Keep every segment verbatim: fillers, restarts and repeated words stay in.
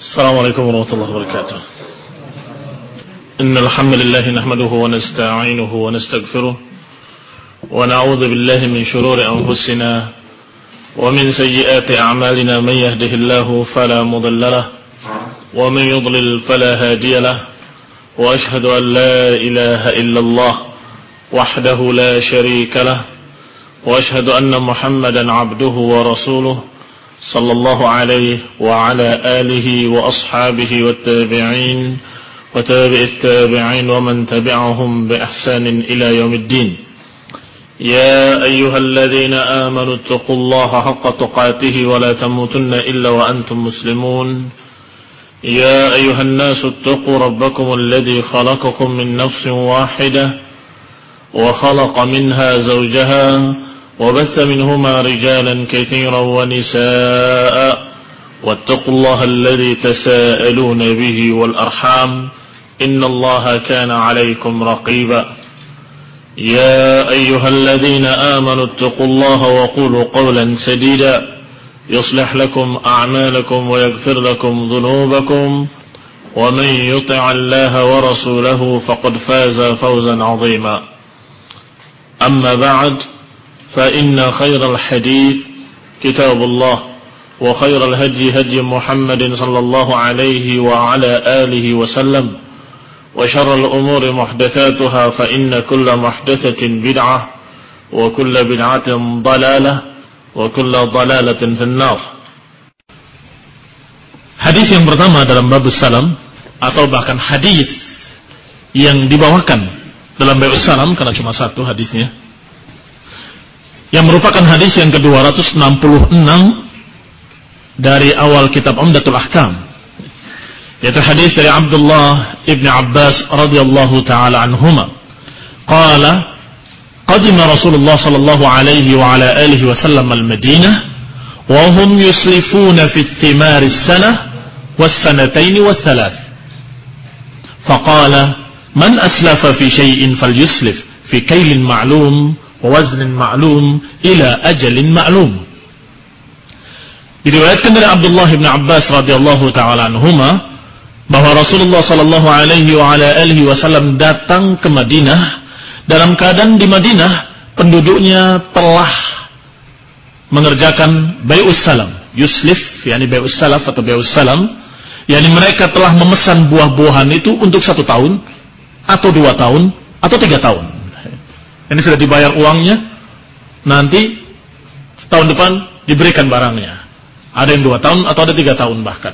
السلام عليكم ورحمة الله وبركاته. إن الحمد لله نحمده ونستعينه ونستغفره ونعوذ بالله من شرور أنفسنا ومن سيئات أعمالنا. من يهده الله فلا مضل له ومن يضلل فلا هادي له وأشهد أن لا إله إلا الله وحده لا شريك له وأشهد أن محمدا عبده ورسوله صلى الله عليه وعلى آله وأصحابه والتابعين وتابع التابعين ومن تبعهم بإحسان إلى يوم الدين. يا أيها الذين آمنوا اتقوا الله حق تقاته ولا تموتن إلا وأنتم مسلمون. يا أيها الناس اتقوا ربكم الذي خلقكم من نفس واحدة وخلق منها زوجها وبث منهما رجالا كثيرا ونساء واتقوا الله الذي تساءلون به والأرحام إن الله كان عليكم رقيبا. يا أيها الذين آمنوا اتقوا الله وقولوا قولا سديدا يصلح لكم أعمالكم ويغفر لكم ذنوبكم ومن يطع الله ورسوله فقد فاز فوزا عظيما. أما بعد فإن خير الحديث كتاب الله وخير الهدي هدي محمد صلى الله عليه وعلى آله وسلم وشر الأمور محدثاتها فإن كل محدثة بدعة وكل بدعة ضلالة وكل ضلالة في النار. Hadis yang pertama dalam bab salam atau bahkan hadis yang dibawakan dalam bab salam karena cuma satu hadisnya, yang merupakan hadis yang ke dua ratus enam puluh enam dari awal kitab Umdatul Ahkam, yaitu hadis dari Abdullah ibn Abbas radhiyallahu taala anhuma qala qadima Rasulullah sallallahu alaihi wa ala alihi wasallam al-Madinah wa hum yuslifuna fi thimar as-sanah was-sanatayn wath-thalath faqala man aslafa fi shay'in falyuslif fi kaylin ma'lum waznin ma'lum ila ajalin ma'lum. Diriwayatkan dari Abdullah bin Abbas radhiyallahu taala anhuma bahwa Rasulullah sallallahu alaihi wa ala alihi wasallam datang ke Madinah dalam keadaan di Madinah penduduknya telah mengerjakan bai'us salam, yuslif yakni bai'us salaf atau bai'us salam, yakni mereka telah memesan buah-buahan itu untuk satu tahun atau dua tahun atau tiga tahun. Ini sudah dibayar uangnya, nanti tahun depan diberikan barangnya. Ada yang dua tahun atau ada tiga tahun bahkan.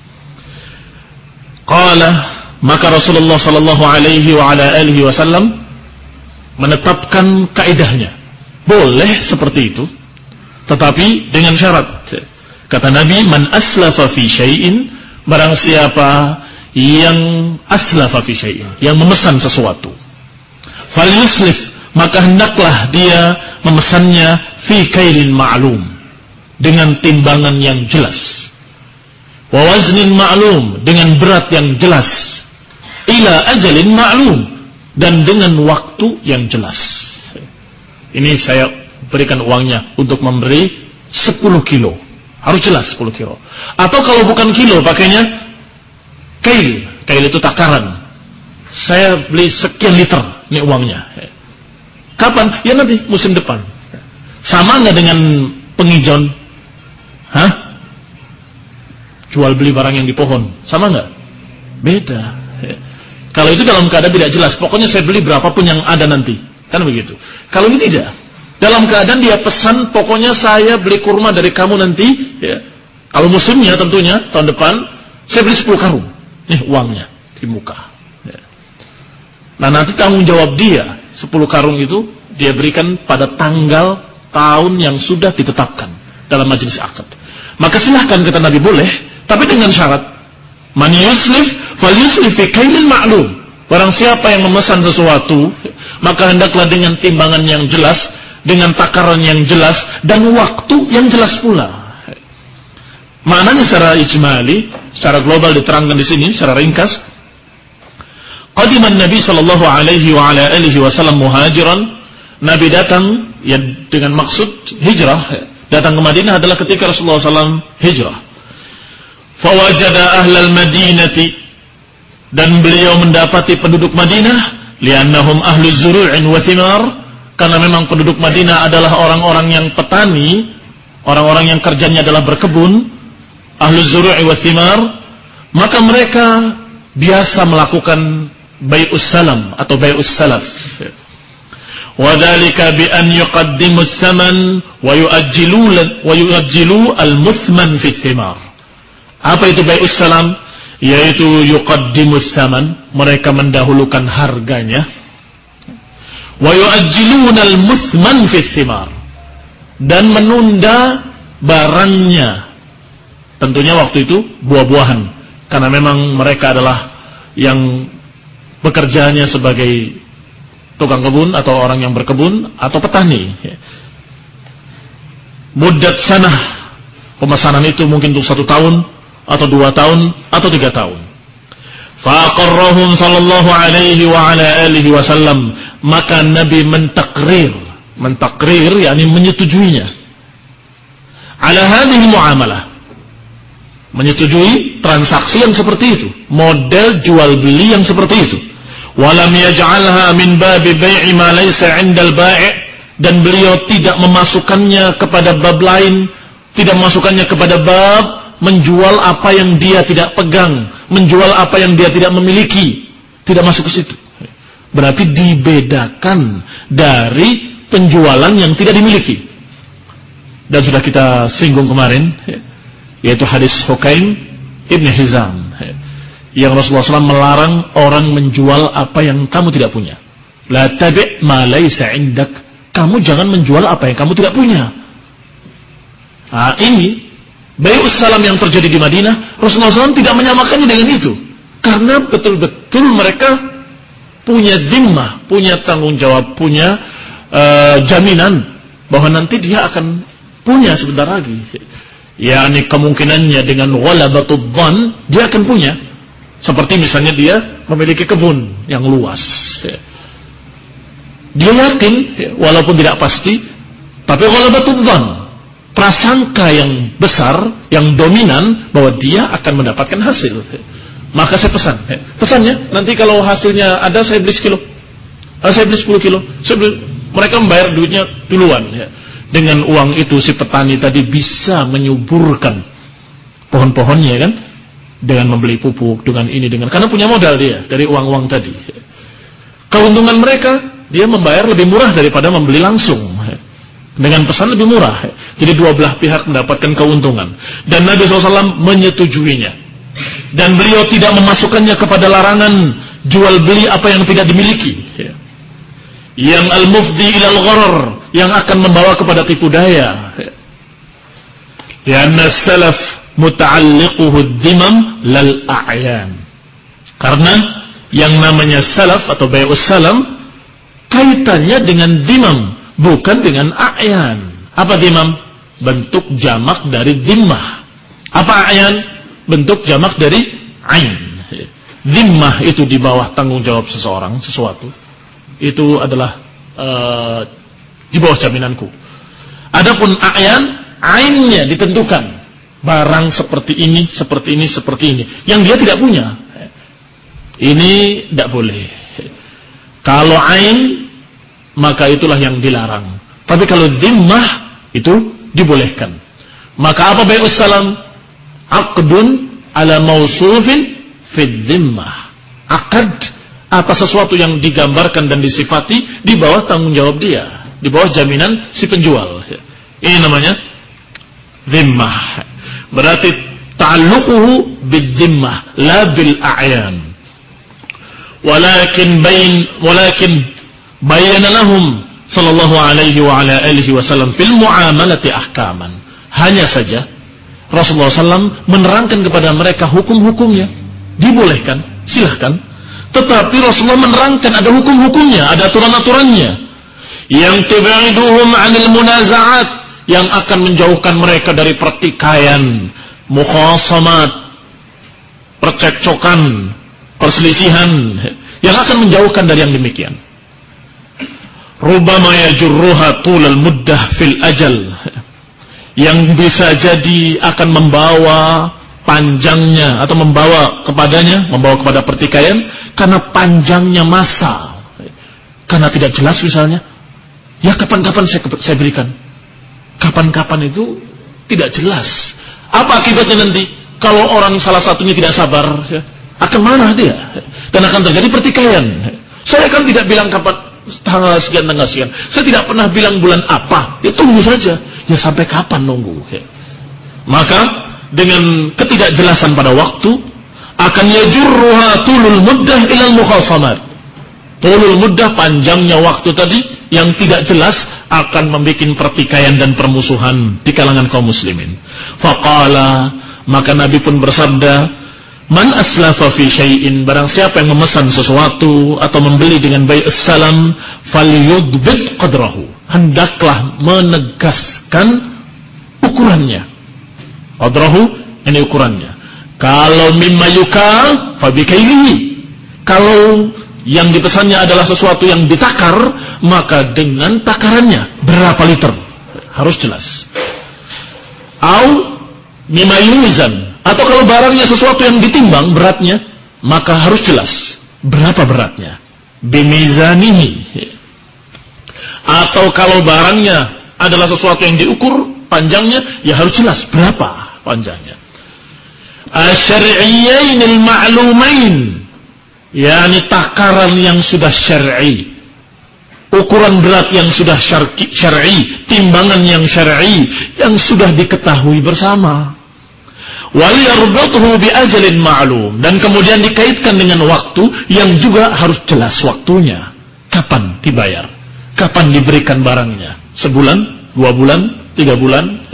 Qala, maka Rasulullah sallallahu alaihi wa ala alihi wasallam menetapkan kaidahnya. Boleh seperti itu, tetapi dengan syarat. Kata Nabi, man aslafa fi syai'in, barang siapa yang aslafa fi syai'in, yang memesan sesuatu, falyuslif, maka hendaklah dia memesannya fi kailin ma'lum, dengan timbangan yang jelas, wa waznin ma'lum, dengan berat yang jelas, ila ajalin ma'lum, dan dengan waktu yang jelas. Ini saya berikan uangnya untuk memberi sepuluh kilo, harus jelas sepuluh kilo. Atau kalau bukan kilo pakainya kail, kail itu takaran, saya beli sekian liter, ini uangnya. Kapan? Ya nanti musim depan. Sama nggak dengan pengijon? Hah? Jual beli barang yang di pohon, sama nggak? Beda. Kalau itu dalam keadaan tidak jelas, pokoknya saya beli berapapun yang ada nanti, kan begitu. Kalau ini tidak, dalam keadaan dia pesan, pokoknya saya beli kurma dari kamu nanti. Ya. Kalau musimnya tentunya tahun depan, saya beli sepuluh karung. Nih uangnya di muka. Ya. Nah nanti tanggung jawab dia. Sepuluh karung itu dia berikan pada tanggal tahun yang sudah ditetapkan dalam majelis akad. Maka silahkan kata Nabi boleh, tapi dengan syarat man yuslif falyuslif fi kailin ma'lum. Barang siapa yang memesan sesuatu, maka hendaklah dengan timbangan yang jelas, dengan takaran yang jelas, dan waktu yang jelas pula. Maknanya secara ijmali, secara global diterangkan di sini secara ringkas. Qadiman Nabi sallallahu alaihi wa ala alihi wasallam muhajiran. Nabi datang ya dengan maksud hijrah, datang ke Madinah adalah ketika Rasulullah sallallahu alaihi wasallam hijrah. Fawajada ahlal madinati, dan beliau mendapati penduduk Madinah, liannahum ahlu zuru'in wa thimar, karena memang penduduk Madinah adalah orang-orang yang petani, orang-orang yang kerjanya adalah berkebun, ahlu zuru'i wa thimar, maka mereka biasa melakukan bai'us salam atau bai'us salaf. Wadhalika bi an yuqaddimu tsaman wa yu'ajjilu wa yu'ajjilu al-muthman fi thimar. Apa itu bai'us salam? Yaitu yuqaddimu tsaman, mereka mendahulukan harganya, wa yu'ajjiluna al-muthman fi thimar, dan menunda barangnya, tentunya waktu itu buah-buahan, karena memang mereka adalah yang bekerjanya sebagai tukang kebun atau orang yang berkebun atau petani. Muddat sanah, pemesanan itu mungkin untuk satu tahun atau dua tahun atau tiga tahun. Faqarrahum sallallahu alaihi wa ala alihi wasallam, maka Nabi mentakrir, mentakrir yakni menyetujuinya. Ala hadhihi muamalah, menyetujui transaksi yang seperti itu, model jual beli yang seperti itu. Walam yaj'alha min babi bai'i ma laysa 'indal bai', dan beliau tidak memasukkannya kepada bab lain, tidak memasukkannya kepada bab menjual apa yang dia tidak pegang, menjual apa yang dia tidak memiliki, tidak masuk ke situ. Berarti dibedakan dari penjualan yang tidak dimiliki. Dan sudah kita singgung kemarin, yaitu hadis Hukaim Ibn Hizam, yang Rasulullah shallallahu alaihi wasallam melarang orang menjual apa yang kamu tidak punya. La tabi' ma laysa 'indak, kamu jangan menjual apa yang kamu tidak punya. Nah, ini bai'us salam yang terjadi di Madinah, Rasulullah shallallahu alaihi wasallam tidak menyamakannya dengan itu, karena betul-betul mereka punya dhimmah, punya tanggung jawab, punya uh, jaminan bahwa nanti dia akan punya sebentar lagi. yakni kemungkinannya dengan ghalabatud dhann dia akan punya. Seperti misalnya dia memiliki kebun yang luas, dia yakin walaupun tidak pasti, tapi ghalabatud dhann, prasangka yang besar, yang dominan bahwa dia akan mendapatkan hasil. Maka saya pesan, pesannya nanti kalau hasilnya ada saya beli sekilo, saya beli sepuluh kilo, saya beli. Mereka membayar duitnya duluan ya. Dengan uang itu si petani tadi bisa menyuburkan pohon-pohonnya kan, dengan membeli pupuk, dengan ini, dengan karena punya modal dia dari uang-uang tadi. Keuntungan mereka, dia membayar lebih murah daripada membeli langsung. Dengan pesan lebih murah. Jadi dua belah pihak mendapatkan keuntungan. Dan Nabi shallallahu alaihi wasallam menyetujuinya. Dan beliau tidak memasukkannya kepada larangan jual beli apa yang tidak dimiliki. Yang al-mufdi ilal gharar, yang akan membawa kepada tipu daya. Lianna salaf muta'alliquhu ad-dhimam lal a'yan. Karena yang namanya salaf atau bai'us salam kaitannya dengan dhimam, bukan dengan a'yan. Apa dhimam? Bentuk jamak dari dhimmah. Apa a'yan? Bentuk jamak dari ain. Dhimmah itu di bawah tanggung jawab seseorang, sesuatu. Itu adalah uh, di bawah jaminanku. Adapun a'yan, ainnya ditentukan. Barang seperti ini, seperti ini, seperti ini, yang dia tidak punya. Ini tidak boleh. Kalau ain, maka itulah yang dilarang. Tapi kalau dhimmah, itu dibolehkan. Maka apa bai'us salam? Aqdun ala mausufin fid dhimmah. Akad atas sesuatu yang digambarkan dan disifati di bawah tanggung jawab dia, di bawah jaminan si penjual. Ini namanya dhimmah. Berarti ta'alluquhu bid-dhimmah la bil a'yan. Walakin bain walakin bayyana lahum sallallahu alaihi wa ala alihi wasallam fil muamalati ahkaman. Hanya saja Rasulullah sallallahu alaihi wasallam menerangkan kepada mereka hukum-hukumnya. Dibolehkan, silahkan. Tetapi Rasulullah menerangkan ada hukum-hukumnya, ada aturan-aturannya yang tub'iduhum 'anil munaza'at, yang akan menjauhkan mereka dari pertikaian, mukhasamat, percekcokan, perselisihan, yang akan menjauhkan dari yang demikian. Rubbama yajurruha tulal muddah fil ajal, yang bisa jadi akan membawa panjangnya atau membawa kepadanya, membawa kepada pertikaian karena panjangnya masa, karena tidak jelas misalnya, ya kapan-kapan saya, saya berikan, kapan-kapan itu tidak jelas. Apa akibatnya nanti kalau orang salah satunya tidak sabar, ya, akan mana dia dan akan terjadi pertikaian. Saya kan tidak bilang kapan tanggal sekian tanggal sekian, saya tidak pernah bilang bulan apa, ya tunggu saja, ya sampai kapan nunggu, ya. Maka dengan ketidakjelasan pada waktu akan yajurruha tulul muddah ilal mukhasamat. Tulul muddah, panjangnya waktu tadi yang tidak jelas akan membuat pertikaian dan permusuhan di kalangan kaum muslimin. Faqala, maka Nabi pun bersabda, man aslafa fi syai'in, barang siapa yang memesan sesuatu atau membeli dengan bai'us salam, falyudbit qadrahu, hendaklah menegaskan ukurannya. Qadrahu, ini ukurannya. Kalau mimma yukal fa bikailihi, kalau yang dipesannya adalah sesuatu yang ditakar, maka dengan takarannya berapa liter harus jelas. Au mimma yuzan, atau kalau barangnya sesuatu yang ditimbang beratnya, maka harus jelas berapa beratnya. Bimizanihi. Atau kalau barangnya adalah sesuatu yang diukur panjangnya, ya harus jelas berapa panjangnya. Asyariyainil ma'lumain, yakni takaran yang sudah syar'i, ukuran berat yang sudah syar'i, timbangan yang syar'i yang sudah diketahui bersama. Waliyarbatuhu biajalin ma'lum, dan kemudian dikaitkan dengan waktu yang juga harus jelas waktunya. Kapan dibayar? Kapan diberikan barangnya? Sebulan, dua bulan, tiga bulan?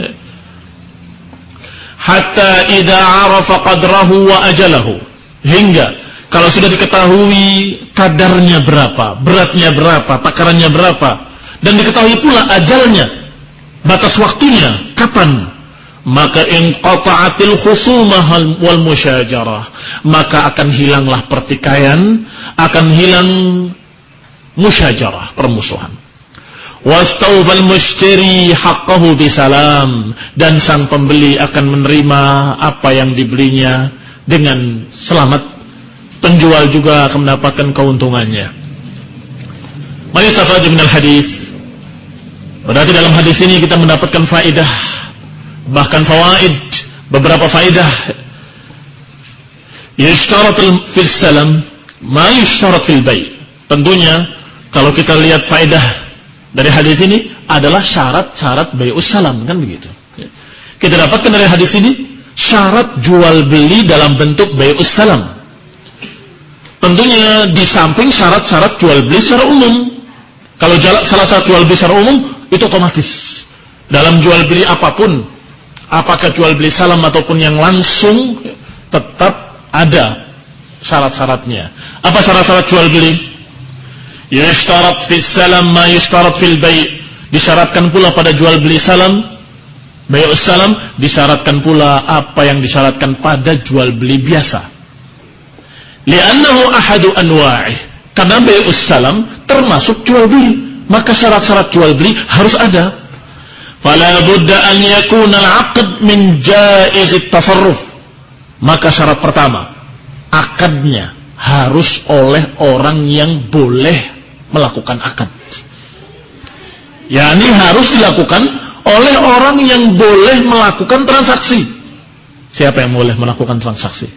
Hatta idza arafa qadrahu wa ajalahu, hingga kalau sudah diketahui kadarnya berapa, beratnya berapa, takarannya berapa, dan diketahui pula ajalnya, batas waktunya kapan, maka inqata'atil khusumah wal musyajarah, maka akan hilanglah pertikaian, akan hilang musyajarah, permusuhan. Wastawfal mushtari haqqahu bisalam, dan sang pembeli akan menerima apa yang dibelinya dengan selamat. Penjual juga akan mendapatkan keuntungannya. Mayustafad minal hadis, berarti dalam hadis ini kita mendapatkan faedah, bahkan fawaid, beberapa faedah. Yushtarat fil salam ma yushtarat fil bay'. Tentunya kalau kita lihat faedah dari hadis ini adalah syarat-syarat bai'us salam, kan begitu. Kita dapatkan dari hadis ini syarat jual beli dalam bentuk bai'us salam. Tentunya di samping syarat-syarat jual beli secara umum. Kalau salah satu jual beli secara umum itu otomatis. Dalam jual beli apapun, apakah jual beli salam ataupun yang langsung, tetap ada syarat-syaratnya. Apa syarat-syarat jual beli? Yushtarat fis salam ma yushtarat fil bay'. Disyaratkan pula pada jual beli salam, bai'us salam, disyaratkan pula apa yang disyaratkan pada jual beli biasa. Li'annahu ahadu anwa'ih, karena bai'us salam termasuk jual beli, maka syarat-syarat jual beli harus ada. Fala budda an yakuna al-'aqd min jaizit tasarruf. Maka syarat pertama, akadnya harus oleh orang yang boleh melakukan akad. yakni harus dilakukan oleh orang yang boleh melakukan transaksi. Siapa yang boleh melakukan transaksi?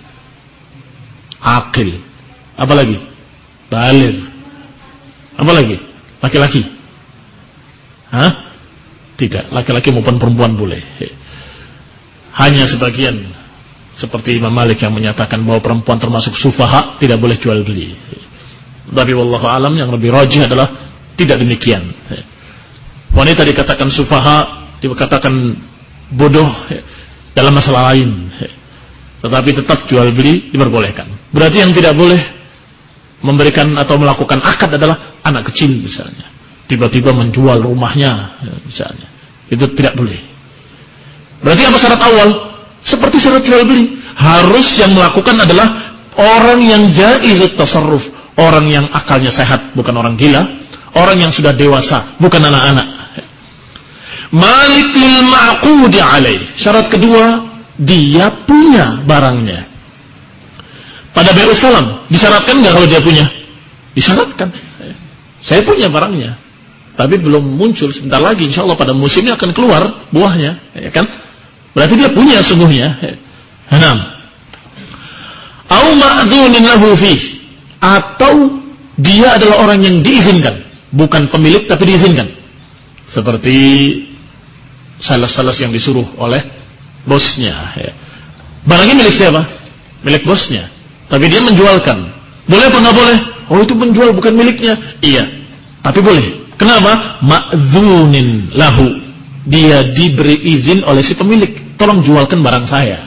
Akil. Apalagi? Baligh. Apalagi? Laki-laki. Hah? Tidak, laki-laki maupun perempuan boleh. Hanya sebagian seperti Imam Malik yang menyatakan bahwa perempuan termasuk sufaha, tidak boleh jual beli. Tapi wallahu alam yang lebih rajih adalah tidak demikian. Wanita dikatakan sufaha, dikatakan bodoh dalam masalah lain, tetapi tetap jual beli diperbolehkan. Berarti yang tidak boleh memberikan atau melakukan akad adalah anak kecil misalnya, tiba-tiba menjual rumahnya misalnya, itu tidak boleh. Berarti apa syarat awal? Seperti syarat jual beli, harus yang melakukan adalah orang yang jaizut tasarruf, orang yang akalnya sehat, bukan orang gila, orang yang sudah dewasa, bukan anak-anak. Malik lil ma'qudi alaih. Syarat kedua, dia punya barangnya. Pada bai'us salam disyaratkan nggak kalau dia punya? Disyaratkan. Saya punya barangnya, tapi belum muncul, sebentar lagi insya Allah pada musimnya akan keluar buahnya, ya kan? Berarti dia punya sungguhnya. Enam. Au ma'dzunin lahu fih, atau dia adalah orang yang diizinkan, bukan pemilik tapi diizinkan. Seperti sales-sales yang disuruh oleh bosnya. Barangnya milik siapa? Milik bosnya. Tapi dia menjualkan. Boleh apa nggak boleh? Oh, itu menjual bukan miliknya. Iya, tapi boleh. Kenapa? Ma'dzunin lahu. Dia diberi izin oleh si pemilik. Tolong jualkan barang saya.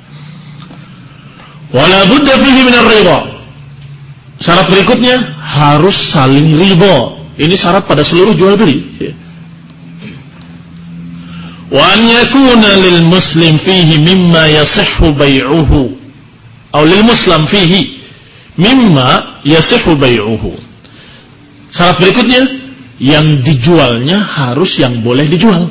Wala budda fihi minar ridha. Syarat berikutnya harus saling ridha. Ini syarat pada seluruh jual beli. Wa an yakuna lil muslim fihi mimma yasihhu bai'uhu. Atau lil muslim fihi mimma yasihhu bai'uhu. Syarat berikutnya, yang dijualnya harus yang boleh dijual.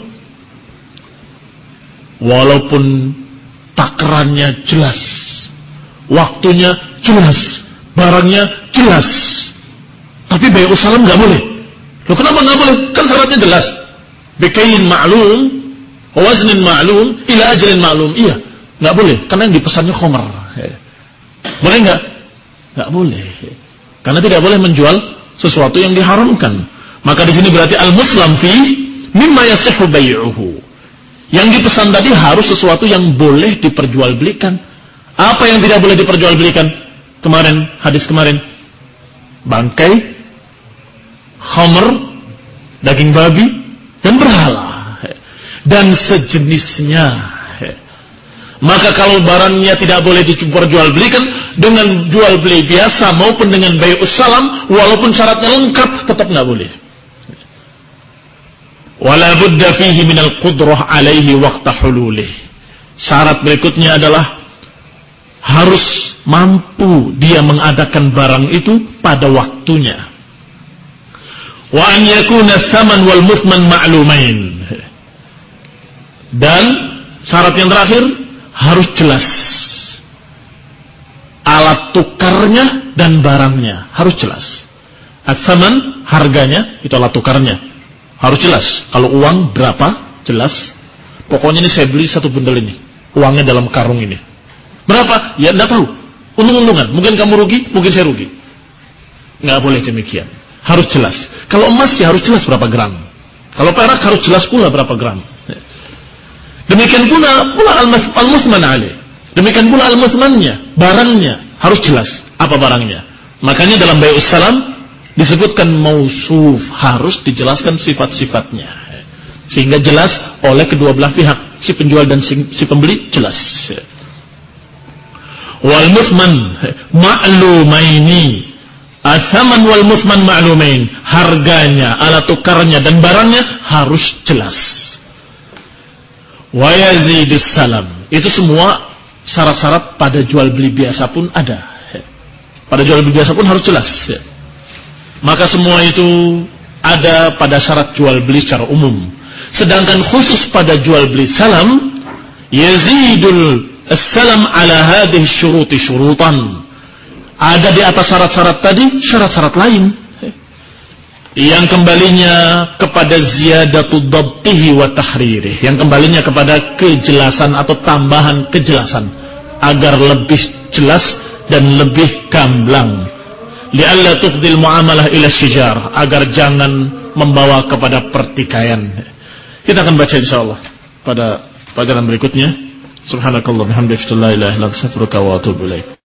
Walaupun takarannya jelas, waktunya jelas, barangnya jelas, tapi bai'us salam nggak boleh. Loh, kenapa nggak boleh? Kan syaratnya jelas. Bikailin ma'lum, waznin ma'lum, ila ajalin ma'lum. Iya, nggak boleh. Karena yang dipesannya khomer. Boleh nggak? Nggak boleh. Karena tidak boleh menjual sesuatu yang diharamkan. Maka di sini berarti al-muslim fi mimma yasihhu bai'uhu. Yang dipesan tadi harus sesuatu yang boleh diperjualbelikan. Apa yang tidak boleh diperjualbelikan? Kemarin, hadis kemarin, bangkai, khamr, daging babi, dan berhala, dan sejenisnya. Maka kalau barangnya tidak boleh diperjualbelikan dengan jual beli biasa maupun dengan bai'us salam, walaupun syaratnya lengkap, tetap nggak boleh. Wala budda fihi minal qudrah alaihi waqta hululih. Syarat berikutnya adalah harus mampu dia mengadakan barang itu pada waktunya. Wa an yakuna tsaman wal muthman ma'lumain. Dan syarat yang terakhir harus jelas. Alat tukarnya dan barangnya harus jelas. Ats-tsaman, harganya, itu alat tukarnya. Harus jelas. Kalau uang berapa? Jelas. Pokoknya ini saya beli satu bundel ini. Uangnya dalam karung ini. Berapa? Ya enggak tahu. Untung-untungan. Mungkin kamu rugi, mungkin saya rugi. Enggak boleh demikian. Harus jelas. Kalau emas ya harus jelas berapa gram. Kalau perak harus jelas pula berapa gram. Demikian pula pula al-musman alaih. Demikian pula al-musmannya, barangnya harus jelas apa barangnya. Makanya dalam bai'us salam disebutkan mausuf, harus dijelaskan sifat-sifatnya sehingga jelas oleh kedua belah pihak, si penjual dan si, si pembeli jelas. Wal muthman ma'lumaini, atsaman wal muthman ma'lumain, harganya, alat tukarnya dan barangnya harus jelas. Wa yazidus salam, itu semua syarat-syarat pada jual beli biasa pun ada. Pada jual beli biasa pun harus jelas. Maka semua itu ada pada syarat jual beli secara umum. Sedangkan khusus pada jual beli salam, yazidul salam ala hadhihi syuruti syurutan. Ada di atas syarat-syarat tadi syarat-syarat lain yang kembalinya kepada ziyadatud dhabtihi wa tahririh, yang kembalinya kepada kejelasan atau tambahan kejelasan agar lebih jelas dan lebih gamblang. Li'alla tufdil muamalah ila syijar, agar jangan membawa kepada pertikaian. Kita akan baca insyaallah pada pelajaran berikutnya. Subhanakallah bihamdika la ilaha illa anta astaghfiruka wa atubu ilaik.